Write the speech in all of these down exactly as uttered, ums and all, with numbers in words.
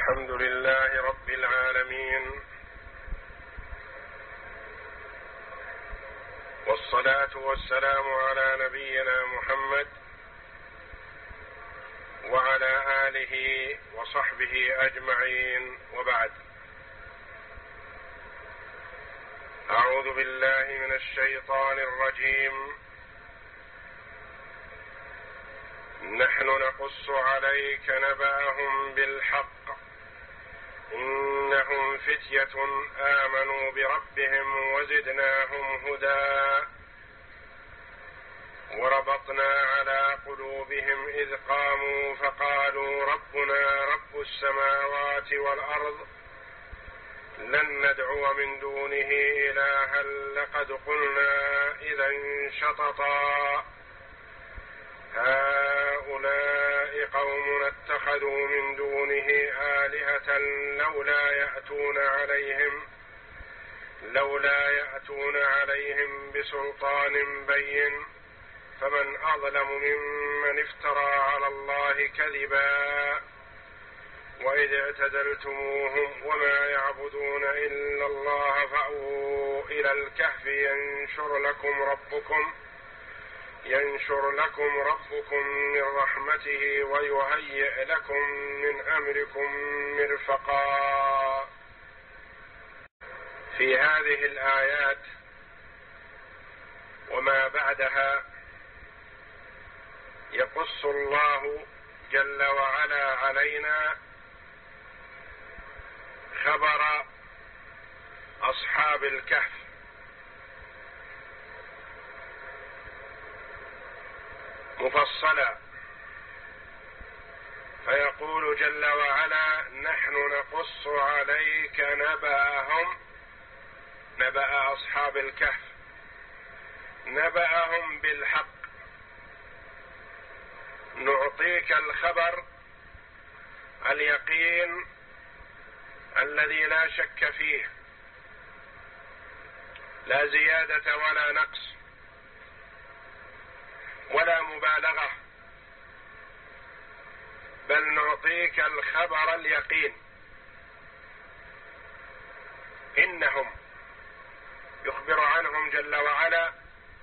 الحمد لله رب العالمين، والصلاة والسلام على نبينا محمد وعلى آله وصحبه أجمعين، وبعد. أعوذ بالله من الشيطان الرجيم. نحن نقص عليك نبأهم بالحق إنهم فتية آمنوا بربهم وزدناهم هدى وربطنا على قلوبهم إذ قاموا فقالوا ربنا رب السماوات والأرض لن ندعو من دونه إلها لقد قلنا إذا شططا هؤلاء قوم اتخذوا من دونه آلهة لولا يأتون عليهم لولا يأتون عليهم بسلطان بين فمن أظلم ممن افترى على الله كذبا وإذ اعتزلتموهم وما يعبدون إلا الله فأووا إلى الكهف ينشر لكم ربكم ينشر لكم ربكم من رحمته ويهيئ لكم من أمركم مرفقا. في هذه الآيات وما بعدها يقص الله جل وعلا علينا خبر أصحاب الكهف، مفصلا، فيقول جل وعلا نحن نقص عليك نبأهم، نبأ أصحاب الكهف، نبأهم بالحق، نعطيك الخبر اليقين الذي لا شك فيه، لا زيادة ولا نقص ولا مبالغة، بل نعطيك الخبر اليقين. إنهم، يخبر عنهم جل وعلا،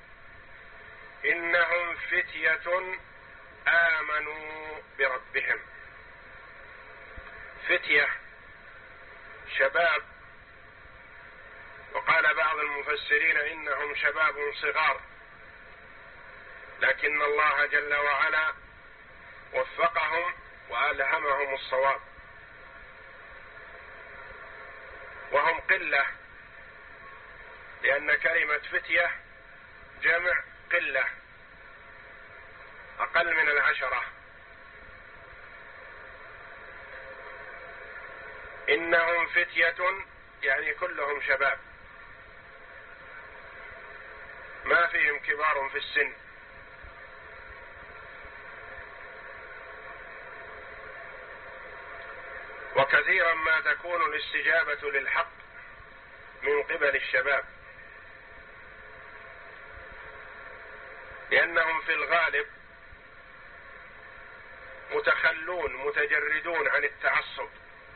إنهم فتية آمنوا بربهم. فتية شباب، وقال بعض المفسرين إنهم شباب صغار، لكن الله جل وعلا وفقهم وألهمهم الصواب، وهم قلة، لأن كلمة فتية جمع قلة، أقل من العشرة. إنهم فتية يعني كلهم شباب، ما فيهم كبار في السن. وكثيرا ما تكون الاستجابة للحق من قبل الشباب، لأنهم في الغالب متخلون متجردون عن التعصب،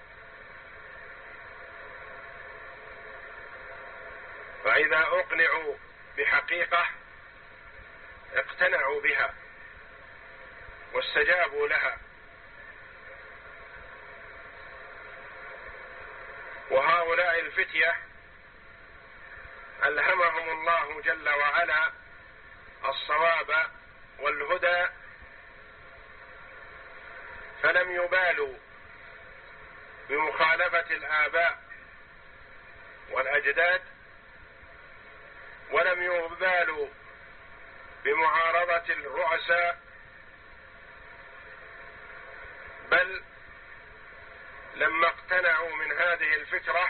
فإذا أقنعوا بحقيقة اقتنعوا بها واستجابوا لها. وهؤلاء الفتية ألهمهم الله جل وعلا الصواب والهدى، فلم يبالوا بمخالفة الآباء والأجداد، ولم يبالوا بمعارضة الرؤساء، بل لما اقتنعوا من هذه الفكرة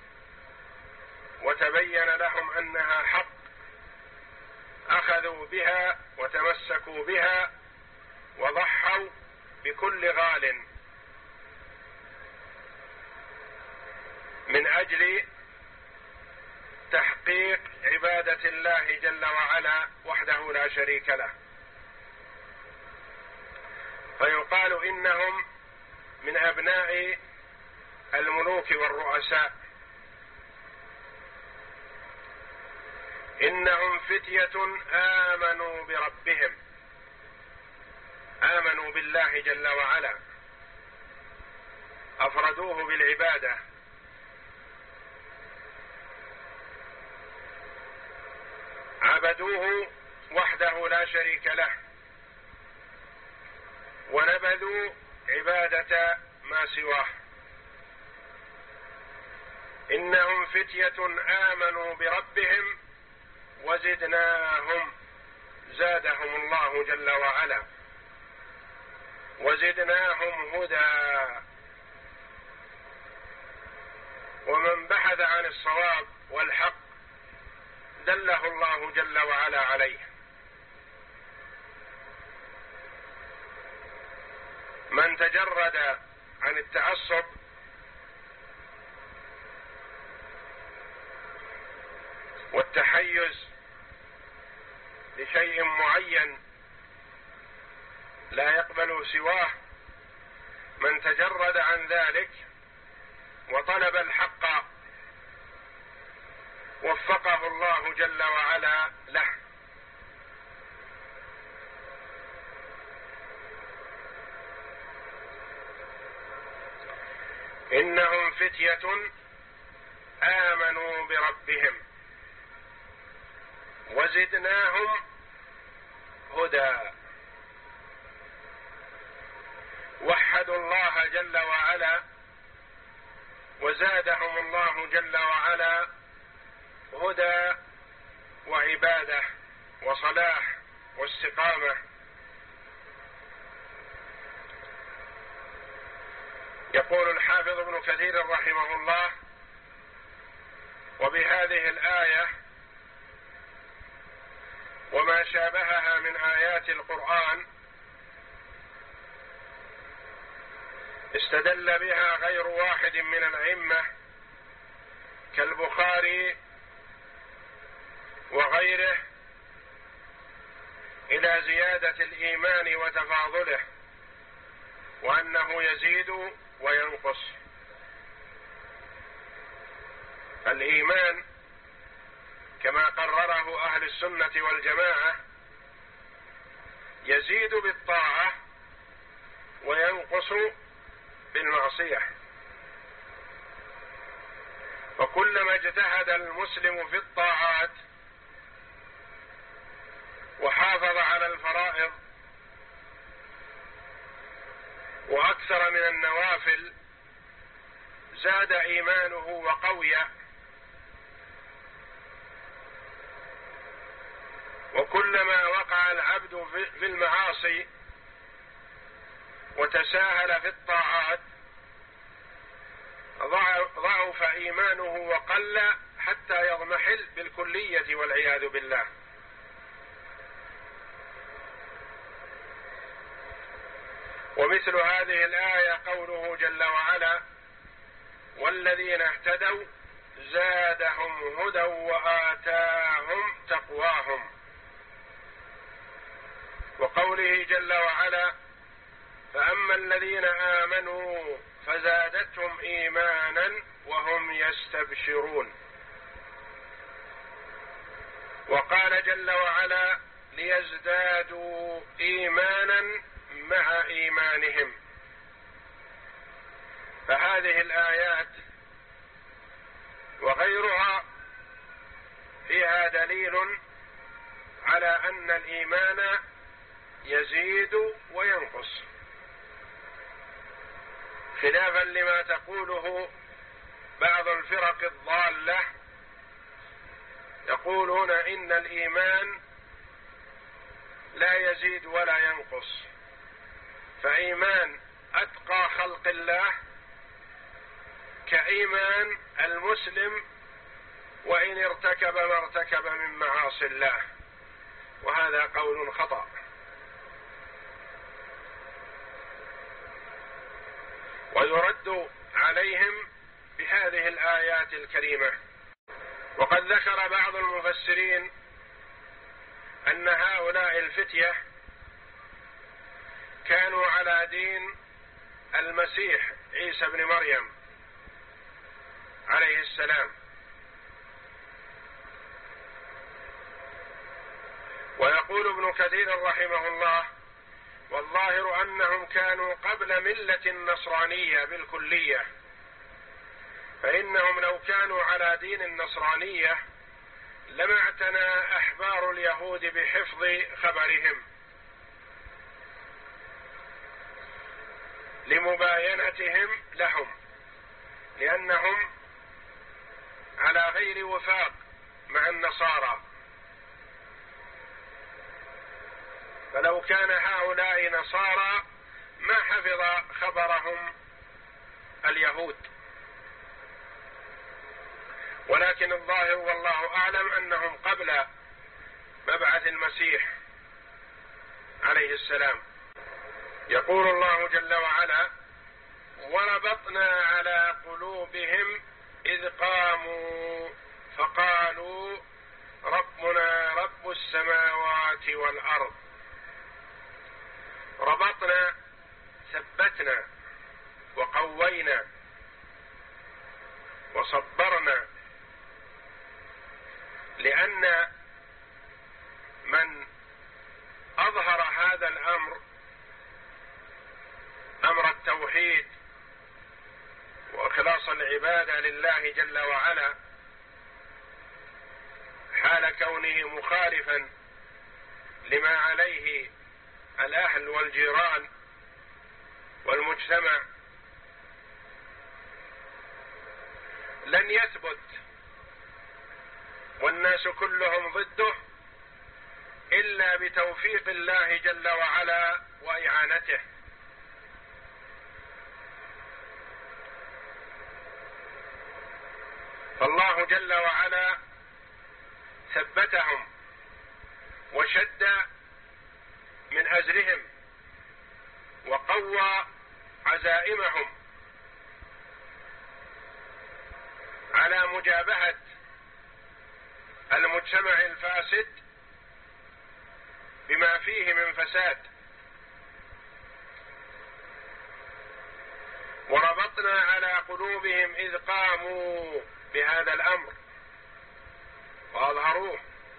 وتبين لهم أنها حق أخذوا بها وتمسكوا بها وضحوا بكل غال من أجل تحقيق عبادة الله جل وعلا وحده لا شريك له. فيقال إنهم من أبناء الملوك والرؤساء: إنهم فتية آمنوا بربهم، آمنوا بالله جل وعلا، أفردوه بالعبادة، عبدوه وحده لا شريك له، ونبذوا عبادة ما سواه. إنهم فتية آمنوا بربهم وزدناهم، زادهم الله جل وعلا، وزدناهم هدى. ومن بحث عن الصواب والحق دله الله جل وعلا عليه. من تجرد عن التعصب والتحيز لشيء معين لا يقبل سواه، من تجرد عن ذلك وطلب الحق وفقه الله جل وعلا له. إنهم فتية آمنوا بربهم وزدناهم هدى، وحدوا الله جل وعلا وزادهم الله جل وعلا هدى وعبادة وصلاح واستقامة. يقول الحافظ ابن كثير رحمه الله: وبهذه الآية وما شابهها من آيات القرآن استدل بها غير واحد من الأئمة كالبخاري وغيره إلى زيادة الإيمان وتفاضله، وأنه يزيد وينقص. الإيمان كما قرره أهل السنة والجماعة يزيد بالطاعة وينقص بالمعصية، وكلما اجتهد المسلم في الطاعات وحافظ على الفرائض وأكثر من النوافل زاد إيمانه وقوي، وكلما وقع العبد في المعاصي وتساهل في الطاعات ضعف إيمانه وقل حتى يضمحل بالكلية والعياذ بالله. ومثل هذه الآية قوله جل وعلا: والذين اهتدوا زادهم هدى وآتاهم تقواهم. وقوله جل وعلا: فأما الذين آمنوا فزادتهم إيمانا وهم يستبشرون. وقال جل وعلا: ليزدادوا إيمانا مع إيمانهم. فهذه الآيات وغيرها فيها دليل على أن الإيمان يزيد وينقص، خلافا لما تقوله بعض الفرق الضالة، يقولون إن الإيمان لا يزيد ولا ينقص، فإيمان أتقى خلق الله كإيمان المسلم وإن ارتكب ما ارتكب من معاصي الله، وهذا قول خطأ. ويرد عليهم بهذه الآيات الكريمة. وقد ذكر بعض المفسرين أن هؤلاء الفتية كانوا على دين المسيح عيسى بن مريم عليه السلام. ويقول ابن كثير رحمه الله: والظاهر أنهم كانوا قبل ملة النصرانية بالكلية، فإنهم لو كانوا على دين النصرانية لما اعتنى أحبار اليهود بحفظ خبرهم لمباينتهم لهم، لأنهم على غير وفاق مع النصارى. فلو كان هؤلاء نصارى ما حفظ خبرهم اليهود، ولكن الظاهر والله أعلم أنهم قبل مبعث المسيح عليه السلام. يقول الله جل وعلا: وربطنا على قلوبهم إذ قاموا فقالوا ربنا رب السماوات والأرض. ربطنا، ثبتنا وقوينا وصبرنا، لأن من أظهر هذا الأمر، أمر التوحيد وإخلاص العبادة لله جل وعلا، حال كونه مخالفا لما عليه الأهل والجيران والمجتمع، لن يثبت والناس كلهم ضده إلا بتوفيق الله جل وعلا وإعانته. فالله جل وعلا ثبتهم وشد من أزرهم وقوى عزائمهم على مجابهة المجتمع الفاسد بما فيه من فساد. وربطنا على قلوبهم إذ قاموا بهذا الأمر وأظهروه،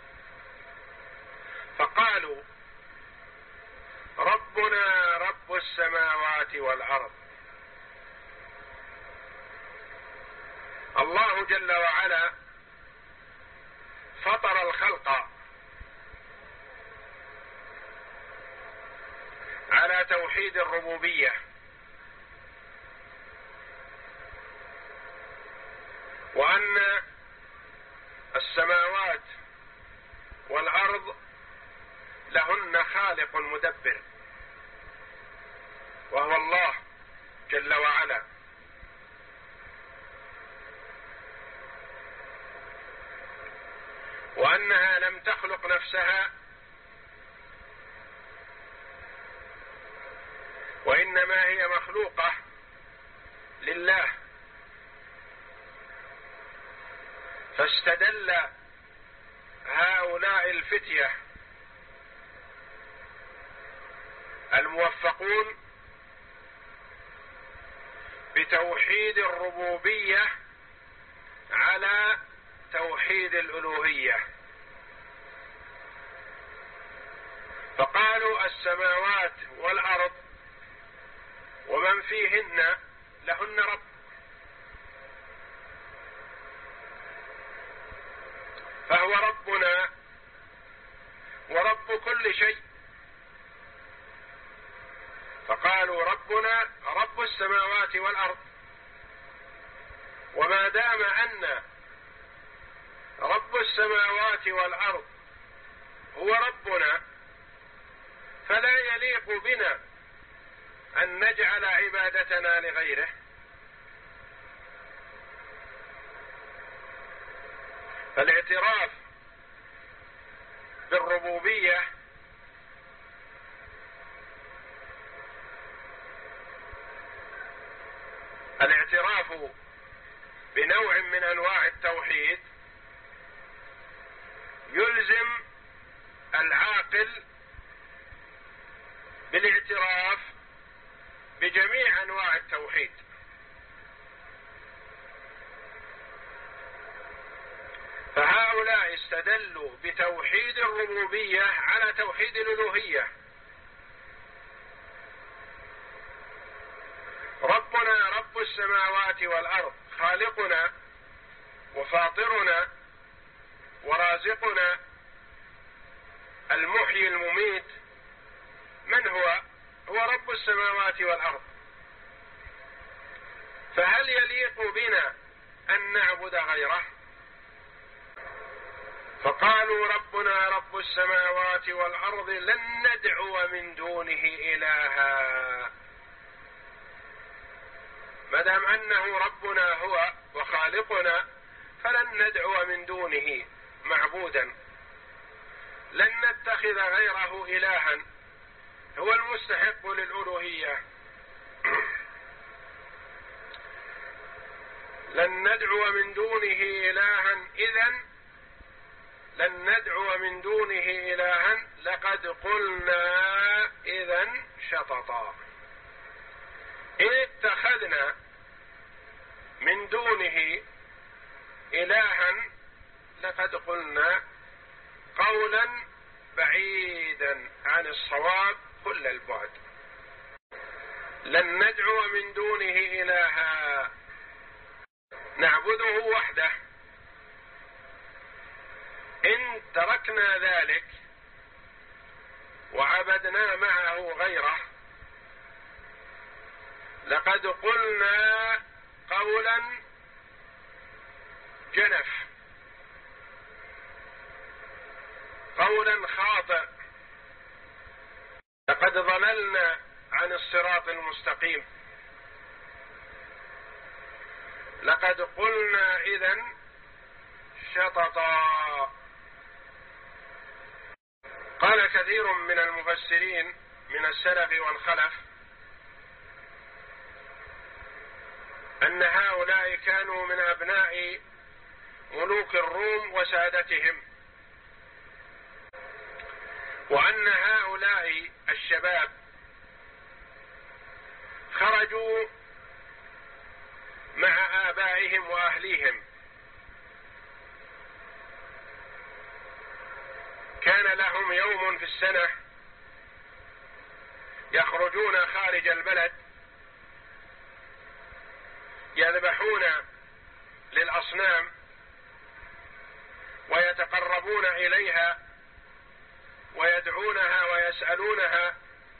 فقالوا ربنا رب السماوات والأرض. الله جل وعلا فطر الخلق على توحيد الربوبية، وأن السماوات والأرض لهن خالق مدبر، وهو الله جل وعلا. وأنها لم تخلق نفسها، وإنما هي مخلوقة لله. فاستدل هؤلاء الفتية الموفقون بتوحيد الربوبية على توحيد الألوهية، فقالوا السماوات والأرض ومن فيهن لهن رب، فهو ربنا ورب كل شيء. فقالوا ربنا رب السماوات والأرض، وما دام أن رب السماوات والأرض هو ربنا، فلا يليق بنا أن نجعل عبادتنا لغيره. فالاعتراف بالربوبية الاعتراف بنوع من أنواع التوحيد يلزم العاقل بالاعتراف بجميع أنواع التوحيد، استدلوا بتوحيد الربوبية على توحيد الألوهية. ربنا رب السماوات والأرض، خالقنا وفاطرنا ورازقنا المحيي المميت، من هو؟ هو رب السماوات والأرض. فهل يليق بنا أن نعبد غيره؟ فقالوا ربنا رب السماوات والأرض لن ندعو من دونه إلها. ما دام أنه ربنا هو وخالقنا فلن ندعو من دونه معبودا، لن نتخذ غيره إلها، هو المستحق للألوهية. لن ندعو من دونه إلها، إذن لن ندعو من دونه إلها لقد قلنا إذن شططا. إن اتخذنا من دونه إلها لقد قلنا قولا بعيدا عن الصواب كل البعد. لن ندعو من دونه إلها، نعبده وحده. إن تركنا ذلك وعبدنا معه غيره لقد قلنا قولا جنف، قولا خاطئ، لقد ضللنا عن الصراط المستقيم. لقد قلنا إذن شططا. قال كثير من المفسرين من السلف والخلف أن هؤلاء كانوا من أبناء ملوك الروم وسادتهم، وأن هؤلاء الشباب خرجوا مع آبائهم وأهليهم، كان لهم يوم في السنة يخرجون خارج البلد يذبحون للأصنام ويتقربون إليها ويدعونها ويسألونها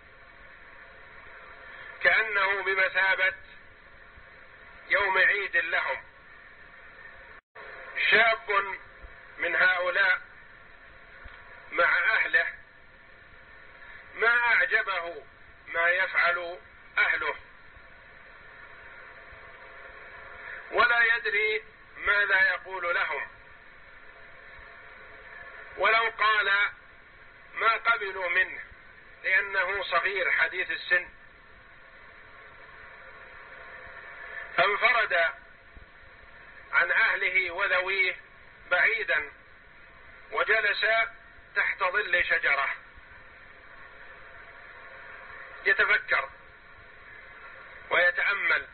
كأنه بمثابة يوم عيد لهم. شاب من هؤلاء مع أهله ما أعجبه ما يفعل أهله، ولا يدري ماذا يقول لهم، ولو قال ما قبلوا منه لأنه صغير حديث السن. فانفرد عن أهله وذويه بعيدا وجلس تحت ظل شجرة يتفكر ويتأمل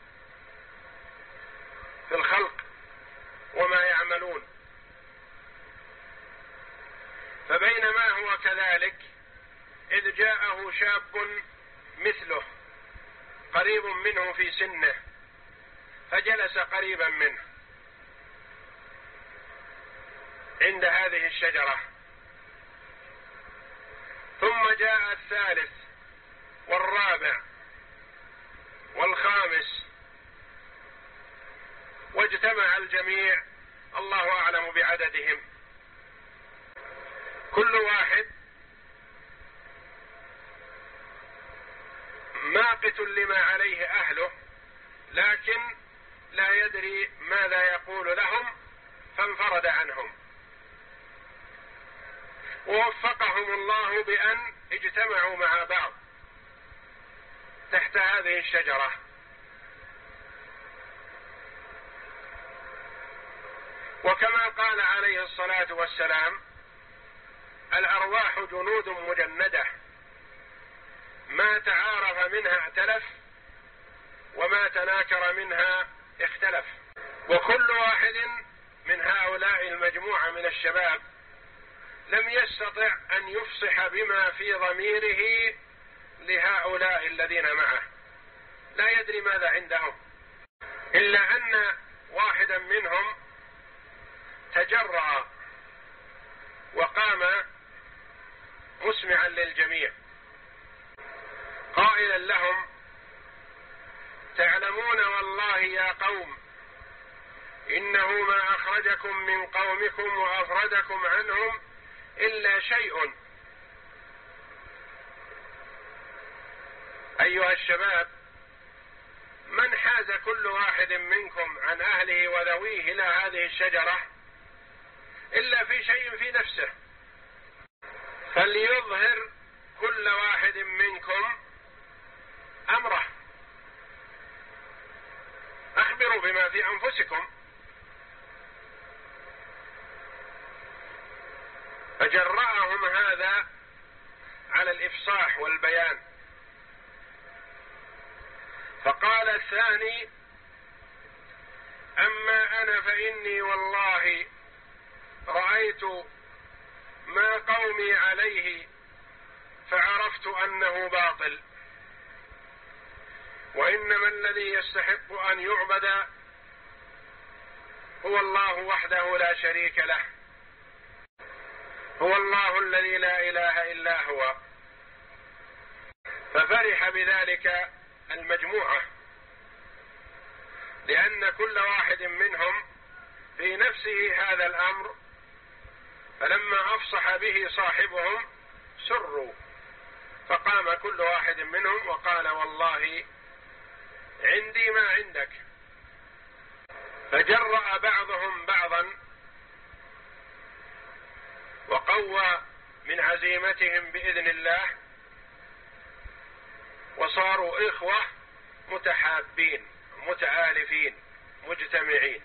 في الخلق وما يعملون. فبينما هو كذلك إذ جاءه شاب مثله قريب منه في سنه فجلس قريبا منه عند هذه الشجرة، ثم جاء الثالث والرابع والخامس واجتمع الجميع، الله أعلم بعددهم، كل واحد ماقت لما عليه أهله لكن لا يدري ماذا يقول لهم، فانفرد عنهم. ووفقهم الله بأن اجتمعوا مع بعض تحت هذه الشجرة. وكما قال عليه الصلاة والسلام: الأرواح جنود مجندة ما تعارف منها ائتلف وما تناكر منها اختلف. وكل واحد من هؤلاء مجموعة من الشباب لم يستطع أن يفصح بما في ضميره لهؤلاء الذين معه، لا يدري ماذا عندهم، إلا أن واحدا منهم تجرأ وقام مسمعا للجميع قائلا لهم: تعلمون والله يا قوم إنه ما أخرجكم من قومكم وأفردكم عنهم إلا شيء. أيها الشباب، من حاز كل واحد منكم عن أهله وذويه إلى هذه الشجرة إلا في شيء في نفسه، فليظهر كل واحد منكم أمره، أخبروا بما في أنفسكم. فجرأهم هذا على الإفصاح والبيان. فقال الثاني: أما أنا فإني والله رأيت ما قومي عليه فعرفت أنه باطل، وإنما الذي يستحق أن يعبد هو الله وحده لا شريك له، هو الله الذي لا إله إلا هو. ففرح بذلك المجموعة، لأن كل واحد منهم في نفسه هذا الأمر، فلما أفصح به صاحبهم سروا، فقام كل واحد منهم وقال: والله عندي ما عندك. فجرأ بعضهم بعضا وقوى من عزيمتهم بإذن الله، وصاروا إخوة متحابين متآلفين مجتمعين،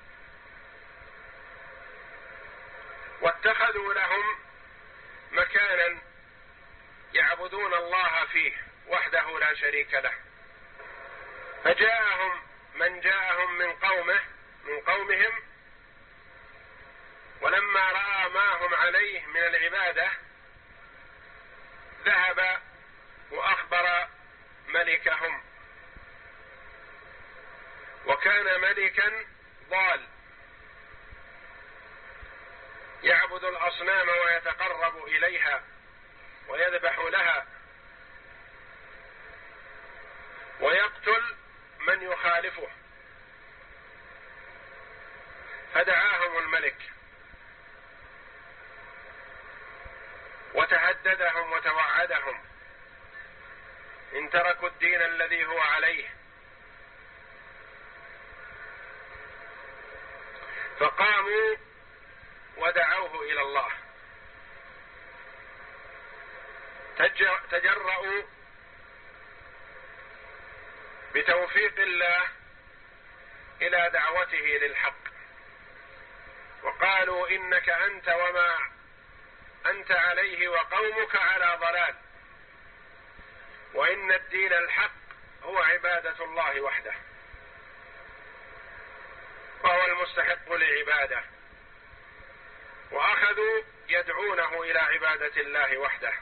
واتخذوا لهم مكانا يعبدون الله فيه وحده لا شريك له. فجاءهم من جاءهم من قومه من قومهم، ولما رأى ما هم عليه من العبادة ذهب وأخبر ملكهم، وكان ملكا ضال يعبد الأصنام ويتقرب إليها ويذبح لها ويقتل من يخالفه. فدعاهم الملك وتهددهم وتوعدهم إن تركوا الدين الذي هو عليه. فقاموا ودعوه إلى الله، تجرؤوا بتوفيق الله إلى دعوته للحق، وقالوا: إنك أنت وما أنت عليه وقومك على ضلال، وإن الدين الحق هو عبادة الله وحده، وهو المستحق لعباده. وأخذوا يدعونه إلى عبادة الله وحده.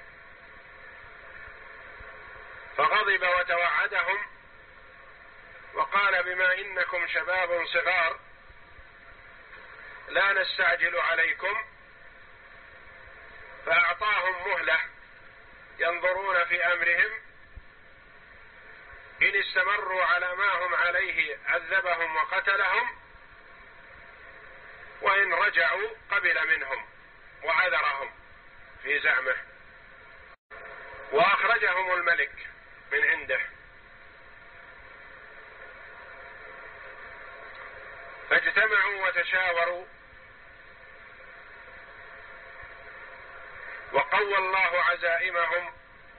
فغضب وتوعدهم وقال: بما إنكم شباب صغار لا نستعجل عليكم. فأعطاهم مهلة ينظرون في أمرهم، إن استمروا على ما هم عليه عذبهم وقتلهم، وإن رجعوا قبل منهم وعذرهم في زعمه. وأخرجهم الملك من عنده، فاجتمعوا وتشاوروا، وقوى الله عزائمهم،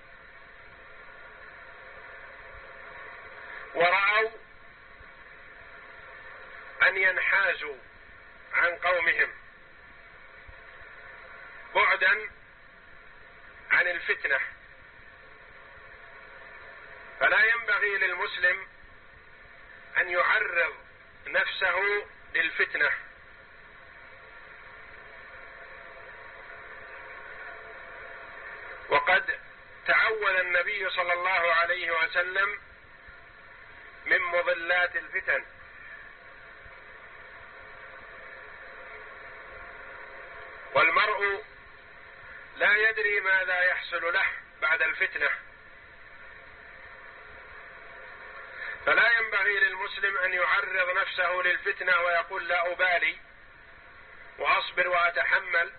ورأوا أن ينحازوا عن قومهم بعدا عن الفتنة. فلا ينبغي للمسلم أن يعرض نفسه للفتنة النبي صلى الله عليه وسلم من مضلات الفتن. والمرء لا يدري ماذا يحصل له بعد الفتنة، فلا ينبغي للمسلم أن يعرض نفسه للفتنة ويقول لا أبالي وأصبر وأتحمل،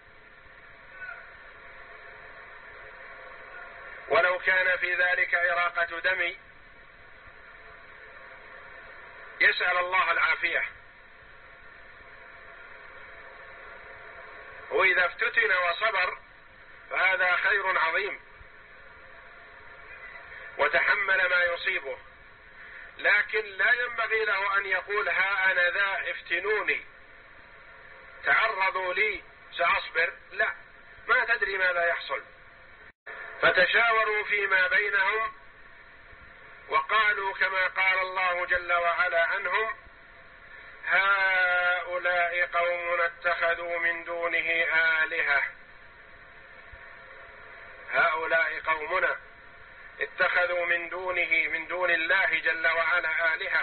ولو كان في ذلك إراقة دمي. يسأل الله العافية، وإذا افتتن وصبر فهذا خير عظيم وتحمل ما يصيبه، لكن لا ينبغي له أن يقول ها أنا ذا افتنوني تعرضوا لي سأصبر، لا، ما تدري ماذا يحصل. فتشاوروا فيما بينهم وقالوا كما قال الله جل وعلا عنهم: هؤلاء قوم اتخذوا من دونه آلهة. هؤلاء قومنا اتخذوا من دونه من دون الله جل وعلا آلهة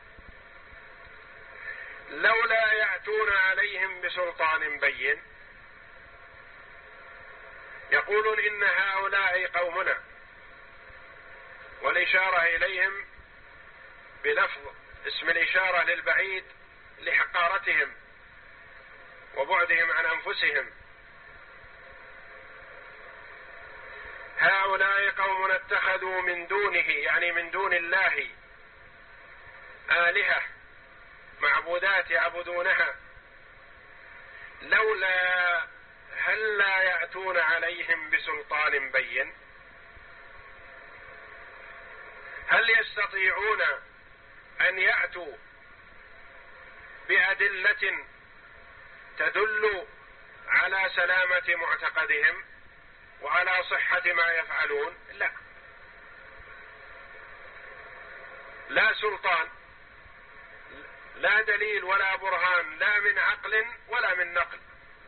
لولا يأتون عليهم بسلطان بين. يقولون إن هؤلاء قومنا، والإشارة إليهم بلفظ اسم الإشارة للبعيد لحقارتهم وبعدهم عن أنفسهم. هؤلاء قوم اتخذوا من دونه، يعني من دون الله، آلهة معبودات يعبدونها، لولا هل لا يأتون عليهم بسلطان بين. هل يستطيعون أن يأتوا بأدلة تدل على سلامة معتقدهم وعلى صحة ما يفعلون؟ لا، لا سلطان، لا دليل ولا برهان، لا من عقل ولا من نقل.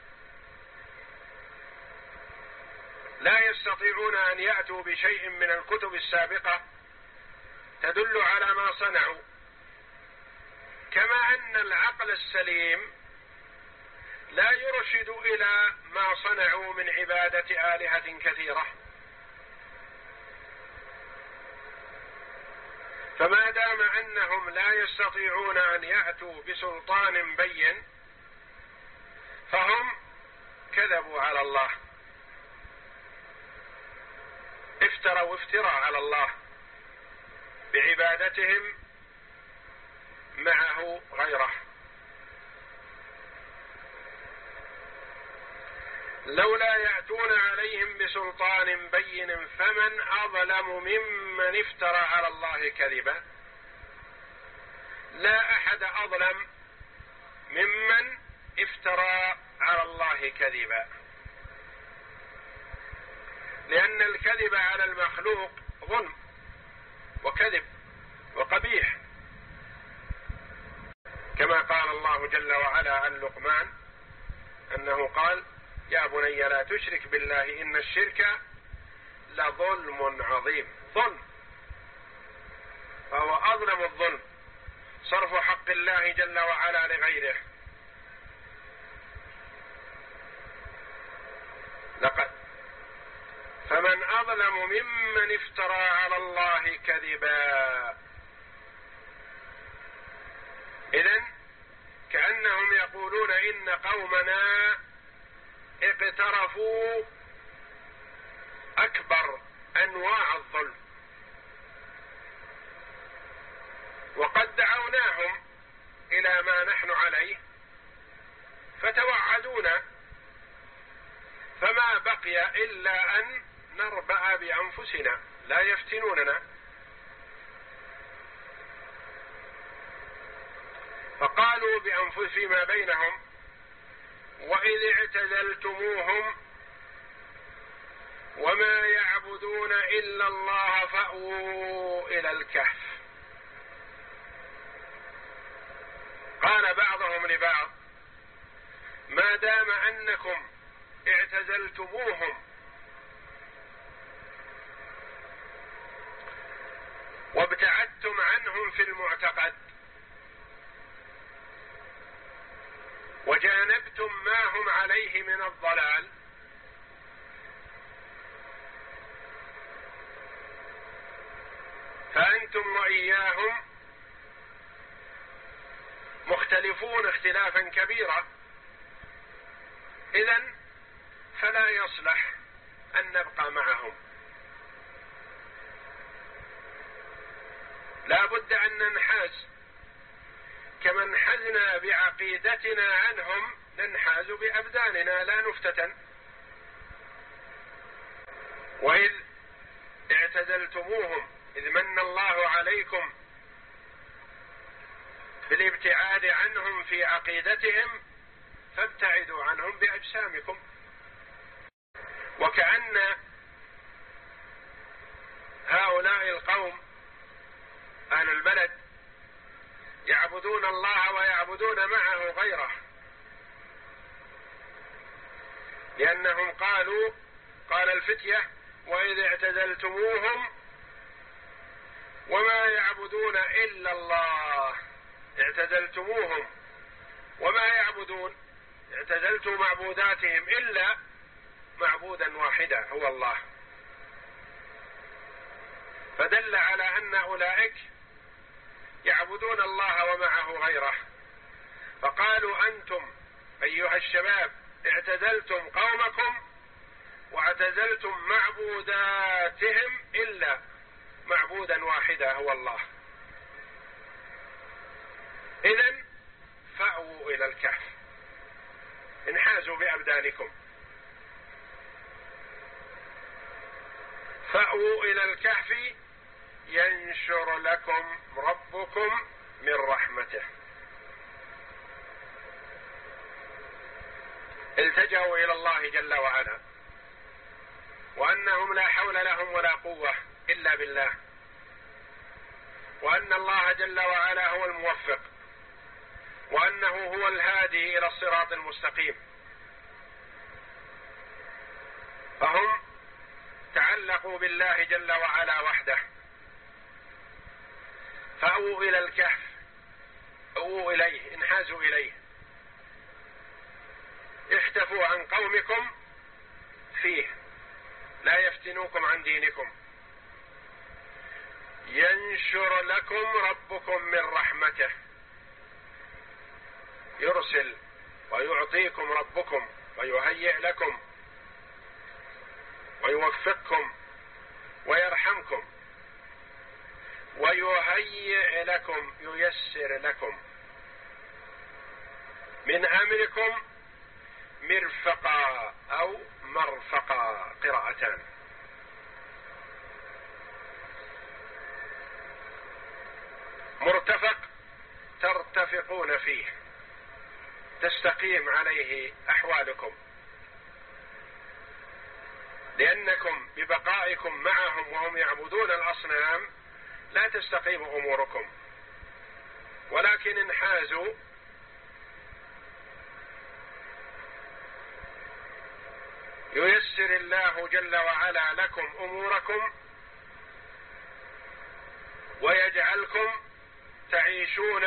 لا يستطيعون أن يأتوا بشيء من الكتب السابقة تدل على ما صنعوا، كما أن العقل السليم لا يرشد إلى ما صنعوا من عبادة آلهة كثيرة. فما دام أنهم لا يستطيعون أن يأتوا بسلطان بين فهم كذبوا على الله، افتروا افتراء على الله بعبادتهم معه غيره. لولا يأتون عليهم بسلطان بين فمن أظلم ممن افترى على الله كذبا. لا أحد أظلم ممن افترى على الله كذبا، لأن الكذب على المخلوق ظلم وكذب وقبيح، كما قال الله جل وعلا عن لقمان أنه قال: يا بني لا تشرك بالله إن الشرك لظلم عظيم. ظلم، فهو أظلم الظلم صرف حق الله جل وعلا لغيره. لقد فمن أظلم ممن افترى على الله كذبا. إذن كأنهم يقولون إن قومنا اقترفوا أكبر أنواع الظلم، وقد دعوناهم إلى ما نحن عليه فتوعدونا، فما بقي إلا أن نربأ بأنفسنا، لا يفتنوننا. فقالوا بأنفسهم فيما بينهم: وإذ اعتزلتموهم وما يعبدون إلا الله فأووا إلى الكهف. قال بعضهم لبعض: ما دام أنكم اعتزلتموهم ابتعدتم عنهم في المعتقد وجانبتم ما هم عليه من الضلال، فأنتم وإياهم مختلفون اختلافا كبيرا، إذن فلا يصلح أن نبقى معهم، لا بد أن ننحاز كما انحزنا بعقيدتنا عنهم ننحاز بأبداننا لا نفتتن. وإذ اعتزلتموهم إذ من الله عليكم بالابتعاد عنهم في عقيدتهم فابتعدوا عنهم بأجسامكم. وكأن هؤلاء القوم أهل البلد يعبدون الله ويعبدون معه غيره، لأنهم قالوا قال الفتية وإذ اعتزلتموهم وما يعبدون إلا الله، اعتزلتموهم وما يعبدون، اعتزلتم معبوداتهم إلا معبودا واحدا هو الله، فدل على أن أولئك يعبدون الله ومعه غيره. فقالوا أنتم أيها الشباب اعتزلتم قومكم واعتزلتم معبوداتهم إلا معبودا واحدا هو الله، إذن فأووا إلى الكهف، انحازوا بأبدانكم، فأووا إلى الكهف ينشر لكم ربكم من رحمته. التجأوا إلى الله جل وعلا، وأنهم لا حول لهم ولا قوة إلا بالله، وأن الله جل وعلا هو الموفق، وأنه هو الهادي إلى الصراط المستقيم. فهم تعلقوا بالله جل وعلا وحده، فأووا إلى الكهف، أووا إليه، انحازوا إليه، اختفوا عن قومكم فيه لا يفتنوكم عن دينكم. ينشر لكم ربكم من رحمته، يرسل ويعطيكم ربكم ويهيئ لكم ويوفقكم ويرحمكم ويهيئ لكم، ييسر لكم من أمركم مرفقا أو مرفقا، قراءتان. مرتفق ترتفقون فيه، تستقيم عليه أحوالكم، لأنكم ببقائكم معهم وهم يعبدون الأصنام لا تستقيم أموركم، ولكن انحازوا ييسر الله جل وعلا لكم أموركم ويجعلكم تعيشون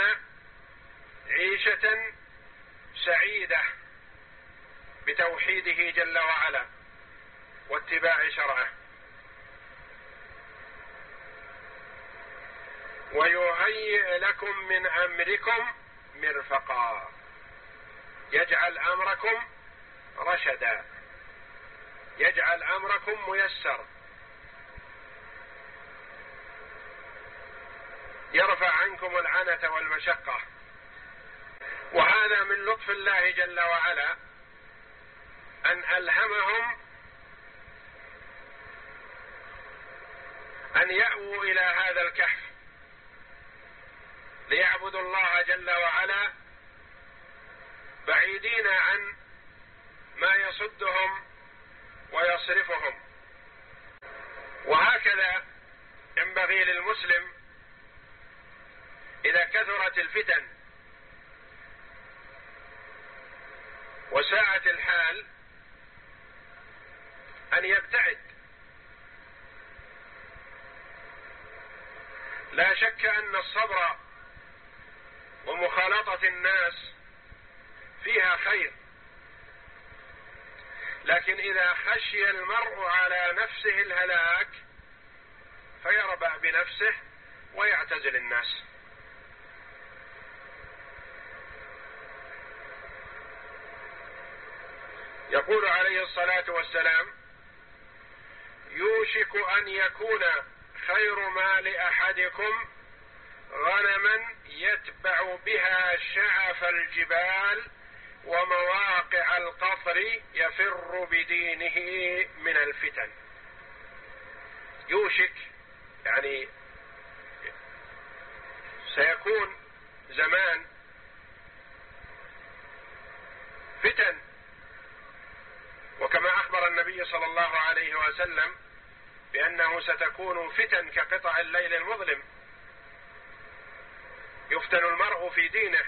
عيشة سعيدة بتوحيده جل وعلا واتباع شرعه. ويهيئ لكم من أمركم مرفقا، يجعل أمركم رشدا، يجعل أمركم ميسر، يرفع عنكم العنة والمشقة. وهذا من لطف الله جل وعلا أن ألهمهم أن يأووا إلى هذا الكهف ليعبدوا الله جل وعلا بعيدين عن ما يصدهم ويصرفهم. وهكذا ينبغي للمسلم إذا كثرت الفتن وساءت الحال أن يبتعد. لا شك أن الصبر ومخالطة الناس فيها خير، لكن إذا خشي المرء على نفسه الهلاك فيربع بنفسه ويعتزل الناس. يقول عليه الصلاة والسلام: يوشك أن يكون خير مال أحدكم غنما يتبع بها شعف الجبال ومواقع القطر يفر بدينه من الفتن. يوشك يعني سيكون زمان فتن، وكما أخبر النبي صلى الله عليه وسلم بأنه ستكون فتن كقطع الليل المظلم، يفتن المرء في دينه.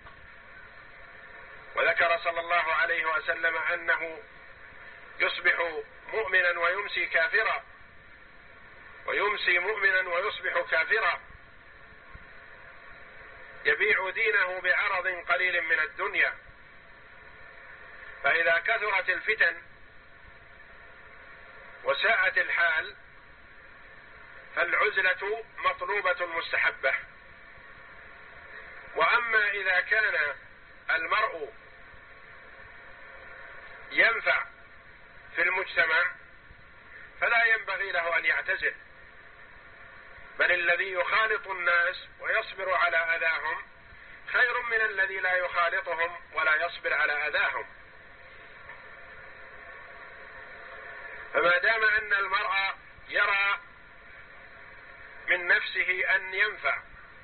وذكر صلى الله عليه وسلم أنه يصبح مؤمنا ويمسي كافرا، ويمسي مؤمنا ويصبح كافرا، يبيع دينه بعرض قليل من الدنيا. فإذا كثرت الفتن وساءت الحال فالعزلة مطلوبة مستحبة. وأما إذا كان المرء ينفع في المجتمع فلا ينبغي له أن يعتزل، بل الذي يخالط الناس ويصبر على أذاهم خير من الذي لا يخالطهم ولا يصبر على أذاهم. فما دام أن المرء يرى من نفسه أن ينفع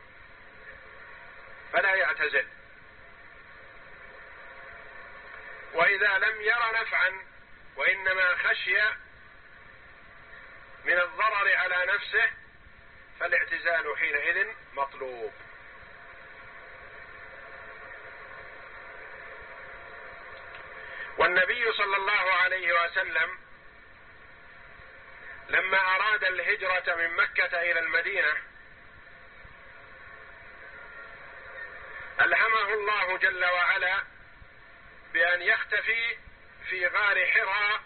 فلا يعتزل، وإذا لم ير نفعا وإنما خشي من الضرر على نفسه فالاعتزال حينئذ مطلوب. والنبي صلى الله عليه وسلم لما أراد الهجرة من مكة إلى المدينة ألهمه الله جل وعلا بأن يختفي في غار حراء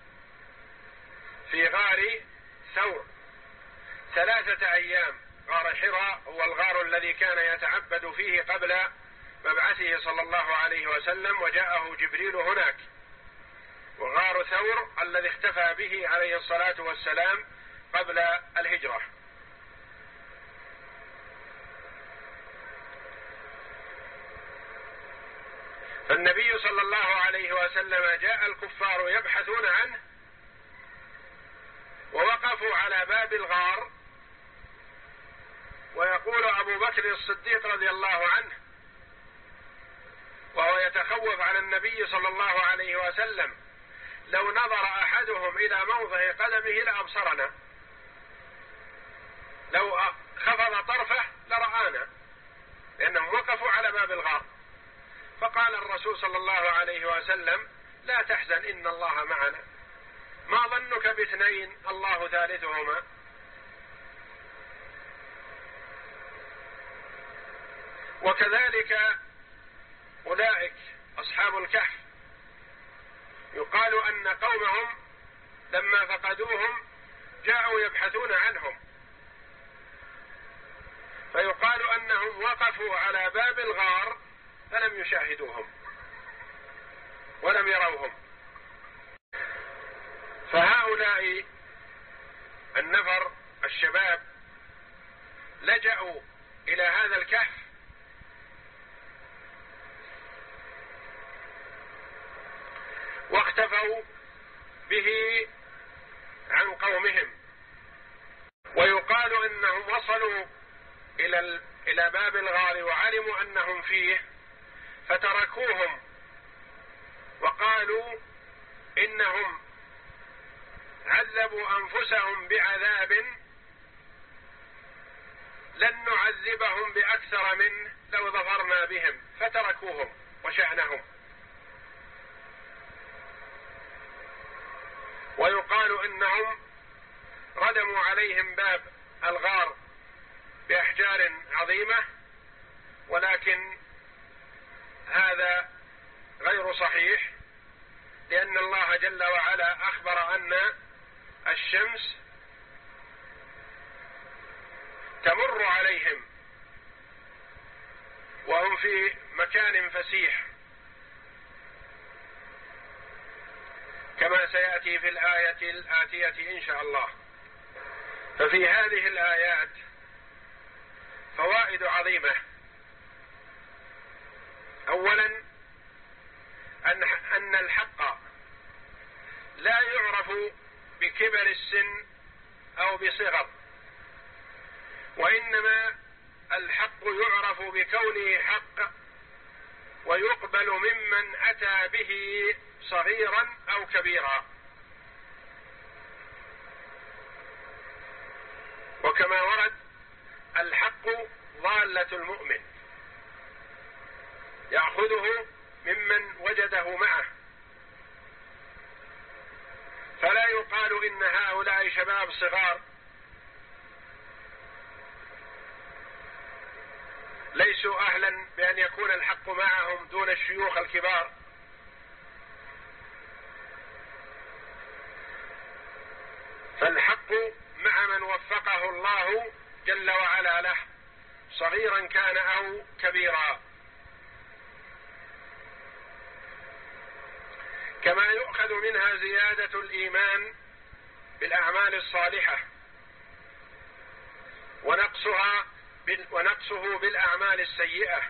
في غار ثور ثلاثة أيام. غار حراء هو الغار الذي كان يتعبد فيه قبل مبعثه صلى الله عليه وسلم، وجاءه جبريل هناك. وغار ثور الذي اختفى به عليه الصلاة والسلام قبل الهجرة. فالنبي صلى الله عليه وسلم جاء الكفار يبحثون عنه ووقفوا على باب الغار، ويقول أبو بكر الصديق رضي الله عنه وهو يتخوف على النبي صلى الله عليه وسلم: لو نظر أحدهم إلى موضع قدمه لأبصرنا، لو خفض طرفه لرآنا، لأنهم وقفوا على باب الغار. فقال الرسول صلى الله عليه وسلم: لا تحزن إن الله معنا، ما ظنك باثنين الله ثالثهما. وكذلك أولئك أصحاب الكهف يقال أن قومهم لما فقدوهم جاءوا يبحثون عنهم، فيقال أنهم وقفوا على باب الغار فلم يشاهدوهم ولم يروهم. فهؤلاء النفر الشباب لجأوا إلى هذا الكهف واختفوا به عن قومهم. ويقال انهم وصلوا الى الى باب الغار وعلموا انهم فيه فتركوهم وقالوا انهم عذبوا انفسهم بعذاب لن نعذبهم باكثر منه لو ظفرنا بهم، فتركوهم وشأنهم. ويقال انهم ردموا عليهم باب الغار بأحجار عظيمة، ولكن هذا غير صحيح، لأن الله جل وعلا أخبر أن الشمس تمر عليهم وهم في مكان فسيح، كما سيأتي في الآية الآتية إن شاء الله. ففي هذه الآيات فوائد عظيمة. أولا أن الحق لا يعرف بكبر السن أو بصغر، وإنما الحق يعرف بكونه حق ويقبل ممن أتى به صغيرا أو كبيرا. وكما ورد الحق ضالة المؤمن، يأخذه ممن وجده معه، فلا يقال إن هؤلاء شباب صغار ليسوا أهلا بأن يكون الحق معهم دون الشيوخ الكبار، فالحق مع من وفقه الله جل وعلا له، صغيرا كان أو كبيرا. كما يؤخذ منها زيادة الإيمان بالأعمال الصالحة ونقصها ونقصه بالأعمال السيئة.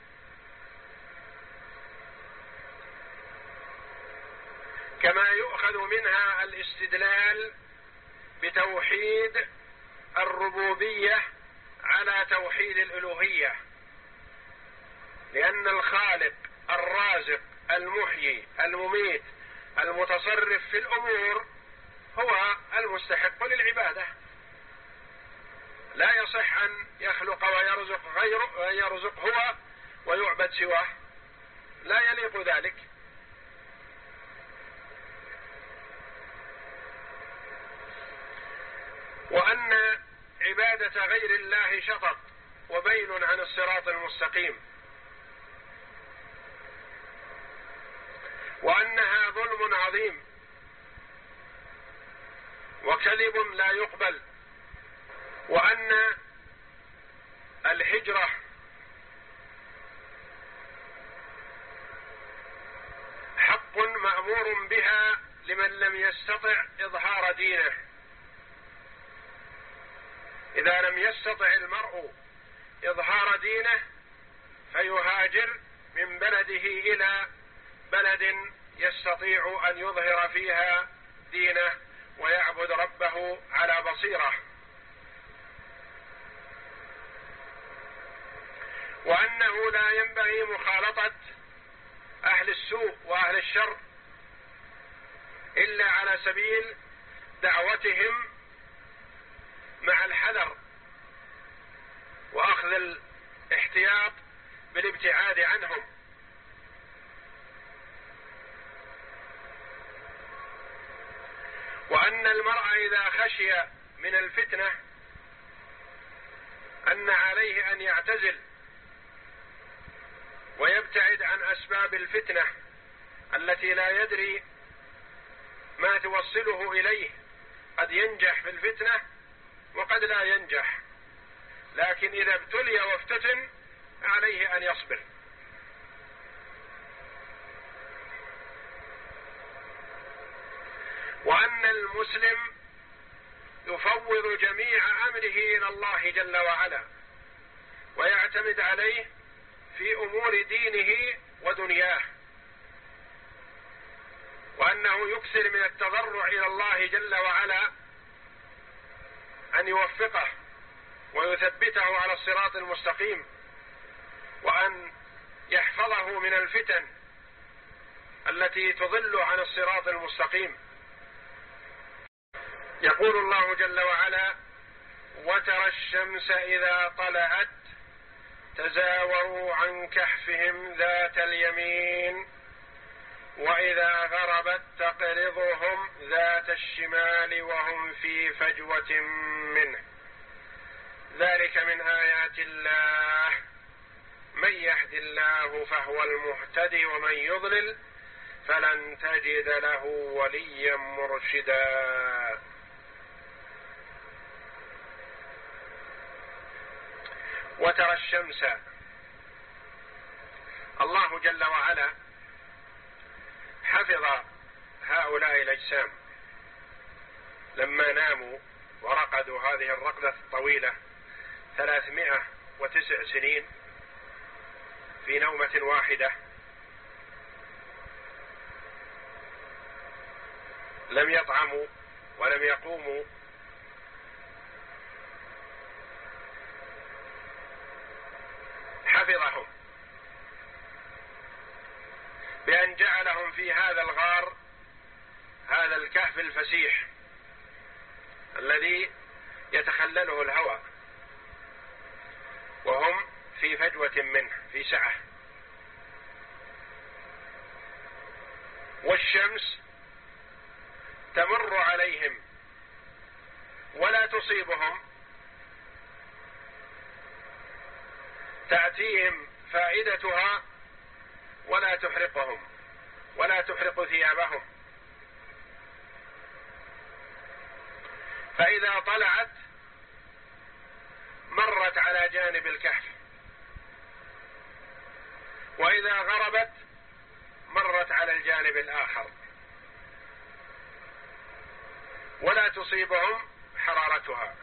كما يؤخذ منها الاستدلال بتوحيد الربوبية على توحيد الألوهية، لأن الخالق الرازق المحيي المميت المتصرف في الأمور هو المستحق للعبادة، لا يصح أن يخلق ويرزق غيره ويرزق هو ويعبد سواه، لا يليق ذلك. وأن عبادة غير الله شطط وبين عن الصراط المستقيم، وأنها ظلم عظيم وكذب لا يقبل، وأن الهجرة حق مأمور بها لمن لم يستطع إظهار دينه. إذا لم يستطع المرء إظهار دينه فيهاجر من بلده إلى بلد يستطيع أن يظهر فيها دينه ويعبد ربه على بصيرة. وأنه لا ينبغي مخالطة أهل السوء وأهل الشر إلا على سبيل دعوتهم مع الحذر وأخذ الاحتياط بالابتعاد عنهم. وأن المرء إذا خشي من الفتنة أن عليه أن يعتزل ويبتعد عن أسباب الفتنة التي لا يدري ما توصله إليه، قد ينجح في الفتنة وقد لا ينجح، لكن إذا ابتلي وافتتن عليه أن يصبر. وأن المسلم يفوض جميع أمره إلى الله جل وعلا ويعتمد عليه في أمور دينه ودنياه، وأنه يكثر من التضرع إلى الله جل وعلا أن يوفقه ويثبته على الصراط المستقيم، وأن يحفظه من الفتن التي تضل عن الصراط المستقيم. يقول الله جل وعلا: وترى الشمس إذا طلعت تزاوروا عن كهفهم ذات اليمين وإذا غربت تقرضهم ذات الشمال وهم في فجوة منه ذلك من آيات الله من يهد الله فهو المهتدي ومن يضلل فلن تجد له وليا مرشدا. وترى الشمس، الله جل وعلا حفظ هؤلاء الأجسام لما ناموا ورقدوا هذه الرقدة الطويلة ثلاثمائة وتسع سنين في نومة واحدة، لم يطعموا ولم يقوموا، حفظهم بأن جعلهم في هذا الغار، هذا الكهف الفسيح الذي يتخلله الهواء، وهم في فجوة منه في سعة. والشمس تمر عليهم ولا تصيبهم، تأتيهم فائدتها ولا تحرقهم ولا تحرق ثيابهم، فإذا طلعت مرت على جانب الكهف، وإذا غربت مرت على الجانب الآخر، ولا تصيبهم حرارتها.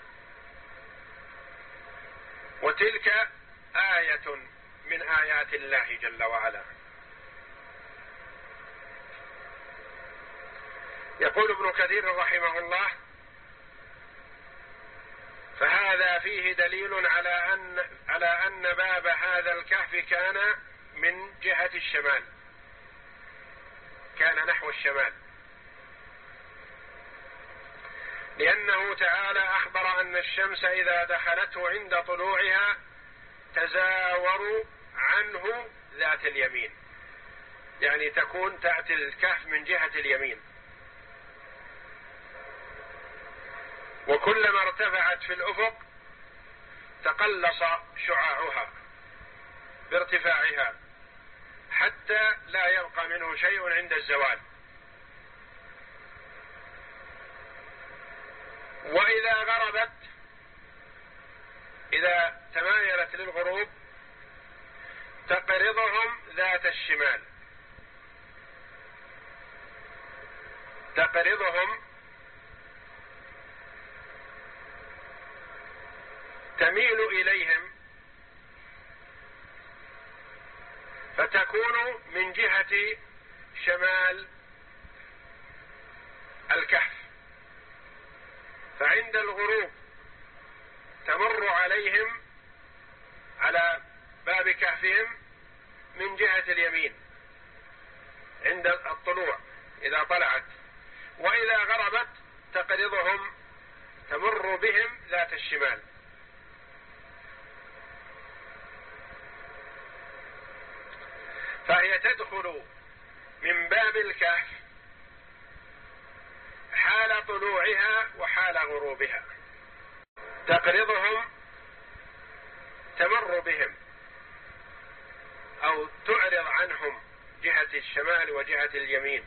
وتلك آية من آيات الله جل وعلا. يقول ابن كثير رحمه الله: فهذا فيه دليل على أن على أن باب هذا الكهف كان من جهة الشمال، كان نحو الشمال، لأنه تعالى أخبر أن الشمس إذا دخلته عند طلوعها تزاوروا عنه ذات اليمين، يعني تكون تأتي الكهف من جهة اليمين، وكلما ارتفعت في الأفق تقلص شعاعها بارتفاعها حتى لا يبقى منه شيء عند الزوال. وإذا غربت، إذا تمايلت للغروب تقرضهم ذات الشمال، تقرضهم تميل إليهم فتكون من جهة شمال الكهف، فعند الغروب تمر عليهم على باب كهفهم من جهة اليمين عند الطلوع إذا طلعت، وإذا غربت تقرضهم تمر بهم ذات الشمال. فهي تدخل من باب الكهف حال طلوعها وحال غروبها، تقرضهم تمر بهم أو تعرض عنهم جهة الشمال وجهة اليمين.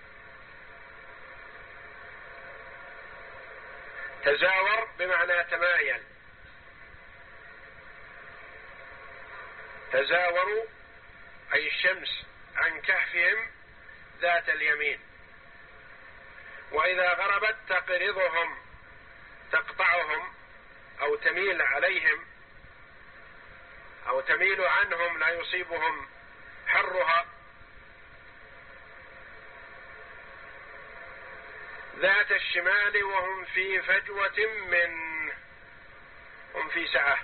تزاور بمعنى تمايل، تزاوروا أي الشمس عن كهفهم ذات اليمين، وإذا غربت تقرضهم تقطعهم أو تميل عليهم أو تميل عنهم لا يصيبهم حرها ذات الشمال وهم في فجوة منه، هم في سعة.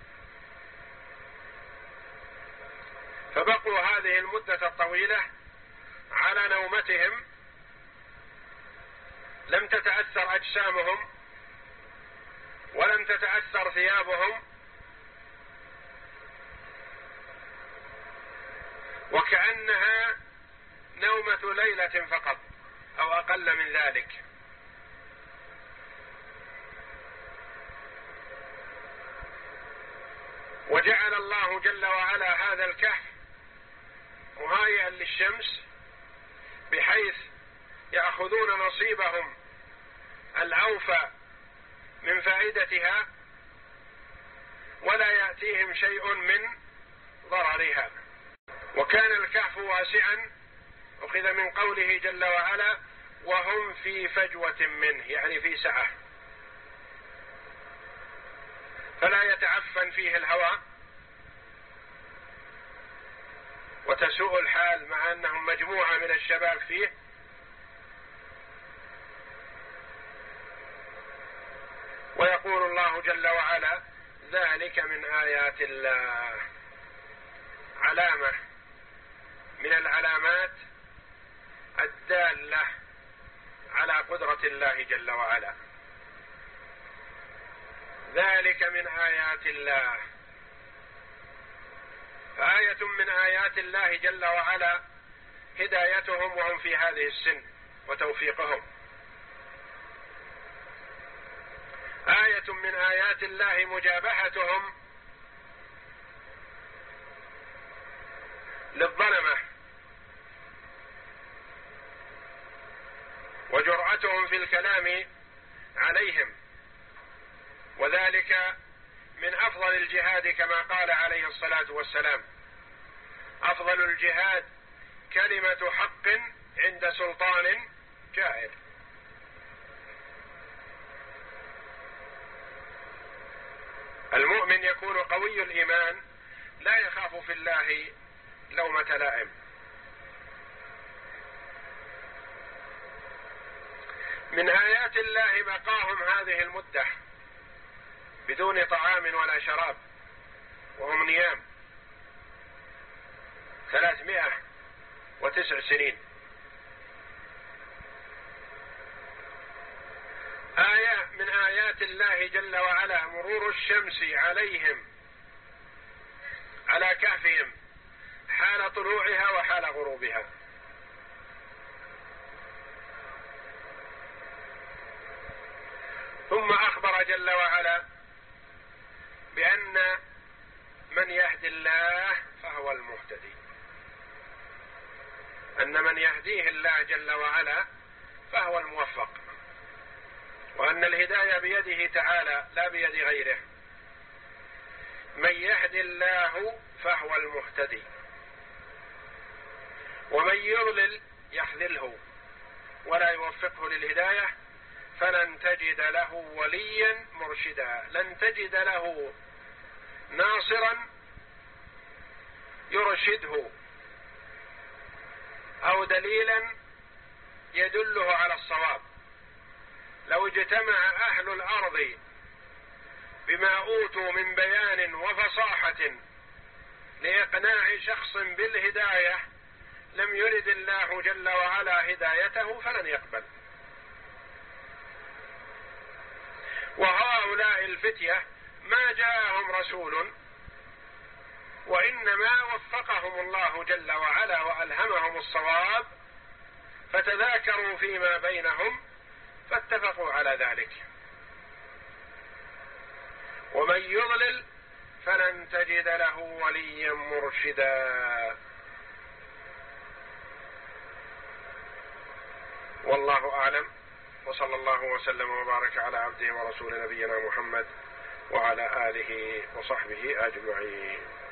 فبقوا هذه المدة الطويلة على نومتهم، لم تتأثر أجسامهم ولم تتأثر ثيابهم، وكأنها نومة ليلة فقط أو أقل من ذلك. وجعل الله جل وعلا هذا الكهف مهيئا للشمس بحيث يأخذون نصيبهم الأوفى من فائدتها ولا يأتيهم شيء من ضررها. وكان الكهف واسعا، أخذ من قوله جل وعلا وهم في فجوة منه، يعني في سعة، فلا يتعفن فيه الهواء وتسوء الحال مع أنهم مجموعة من الشباب فيه، ويقول الله جل وعلا ذلك من آيات الله، علامة من العلامات الدالة على قدرة الله جل وعلا. ذلك من آيات الله، فآية من آيات الله جل وعلا هدايتهم وهم في هذه السن وتوفيقهم. آية من آيات الله مجابهتهم للظلمة وجرأتهم في الكلام عليهم، وذلك من أفضل الجهاد كما قال عليه الصلاة والسلام أفضل الجهاد كلمة حق عند سلطان جائر. المؤمن يكون قوي الإيمان لا يخاف في الله لومة لائم. من آيات الله بقاهم هذه المدة بدون طعام ولا شراب وهم نيام ثلاثمائة وتسع سنين. آية من آيات الله جل وعلا مرور الشمس عليهم على كهفهم حال طلوعها وحال غروبها. ثم أخبر جل وعلا بأن من يهدي الله فهو المهتدي، أن من يهديه الله جل وعلا فهو الموفق، وأن الهداية بيده تعالى لا بيد غيره. من يهدي الله فهو المهتدي، ومن يضلل يخذله ولا يوفقه للهداية فلن تجد له وليا مرشدا، لن تجد له ناصرا يرشده أو دليلا يدله على الصواب. لو اجتمع أهل الأرض بما أوتوا من بيان وفصاحة لإقناع شخص بالهداية لم يرد الله جل وعلا هدايته فلن يقبل. وهؤلاء الفتية ما جاءهم رسول، وإنما وفقهم الله جل وعلا وألهمهم الصواب فتذاكروا فيما بينهم فاتفقوا على ذلك. ومن يضلل فلن تجد له وليا مرشدا. والله أعلم، وصلى الله وسلم وبارك على عبده ورسول نبينا محمد وعلى آله وصحبه أجمعين.